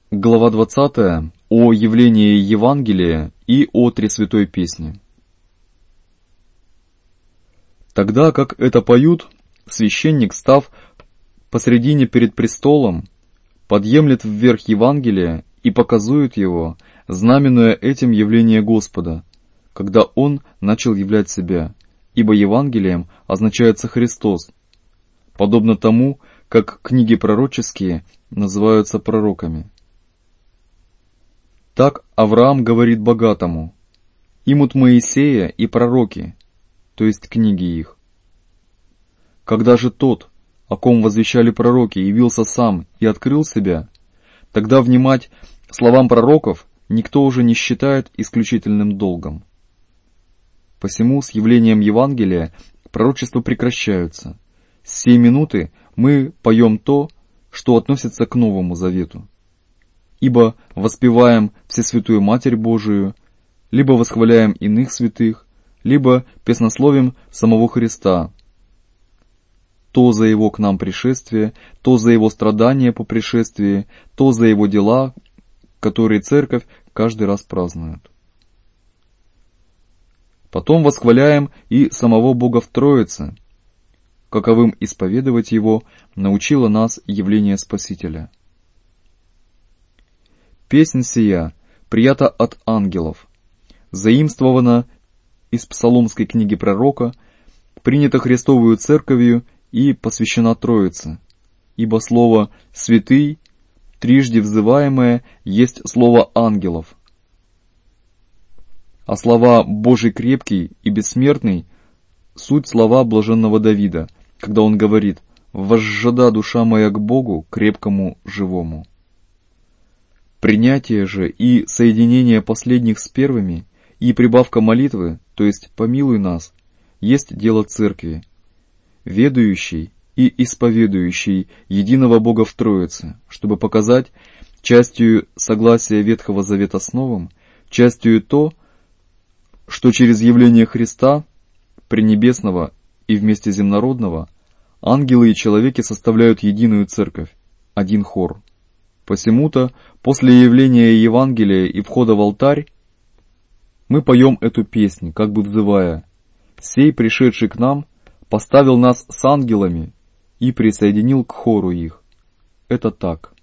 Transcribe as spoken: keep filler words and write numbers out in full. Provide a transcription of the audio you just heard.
Глава двадцатая. О явлении Евангелия и о Тресвятой Песни. Тогда, как это поют, священник, став посредине перед престолом, подъемлет вверх Евангелие и показует его, знаменуя этим явление Господа, когда Он начал являть себя, ибо Евангелием означается Христос, подобно тому, как книги пророческие называются пророками. Так Авраам говорит богатому: «Имут Моисея и пророки», то есть книги их. Когда же тот, о ком возвещали пророки, явился сам и открыл себя, тогда внимать словам пророков никто уже не считает исключительным долгом. Посему с явлением Евангелия пророчества прекращаются. С сей минуты мы поем то, что относится к Новому Завету. Ибо воспеваем Всесвятую Матерь Божию, либо восхваляем иных святых, либо песнословим самого Христа, то за Его к нам пришествие, то за Его страдания по пришествии, то за Его дела, которые Церковь каждый раз празднует. Потом восхваляем и самого Бога в Троице, каковым исповедовать Его научило нас явление Спасителя. Песнь сия прията от ангелов, заимствована из псаломской книги пророка, принята Христовую Церковью и посвящена Троице, ибо слово «святый», трижды взываемое, есть слово ангелов, а слова «Божий крепкий и бессмертный» суть слова блаженного Давида, когда он говорит: «Возжада душа моя к Богу, крепкому, живому». Принятие же и соединение последних с первыми и прибавка молитвы, то есть «помилуй нас», есть дело Церкви, ведающей и исповедующей единого Бога в Троице, чтобы показать частью согласия Ветхого Завета с Новым, частью то, что через явление Христа, пренебесного и вместе земнородного, ангелы и человеки составляют единую Церковь, один хор. Посему-то, после явления Евангелия и входа в алтарь, мы поем эту песнь, как бы взывая: «Сей, пришедший к нам, поставил нас с ангелами и присоединил к хору их». Это так.